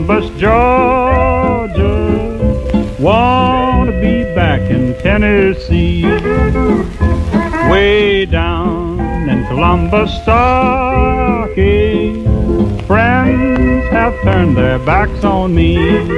Columbus, Georgia. Wanna be back in Tennessee. Way down in Columbus, Starkey, friends have turned their backs on me.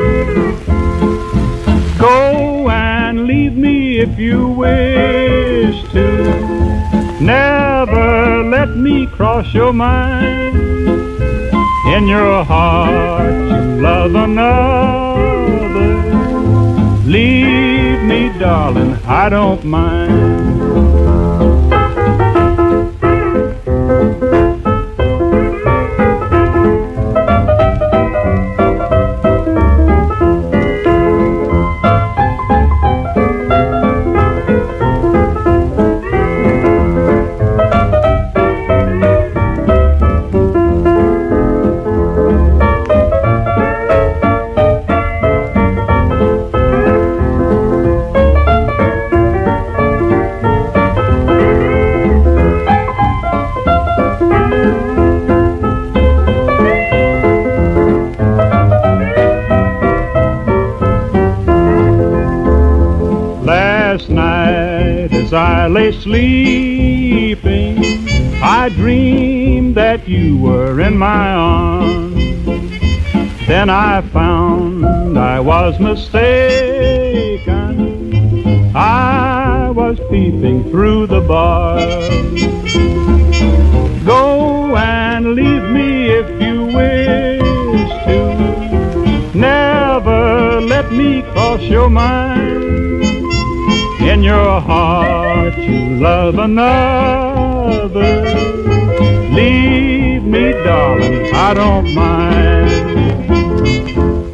Go and leave me if you wish to. Never let me cross your mind. In your heart you love another. Leave me, darling, I don't mind. Last night as I lay sleeping, I dreamed that you were in my arms. Then I found I was mistaken. I was peeping through the bars. Go and leave me if you wish to. Never let me cross your mind. In your heart you love another. Leave me, darling, I don't mind.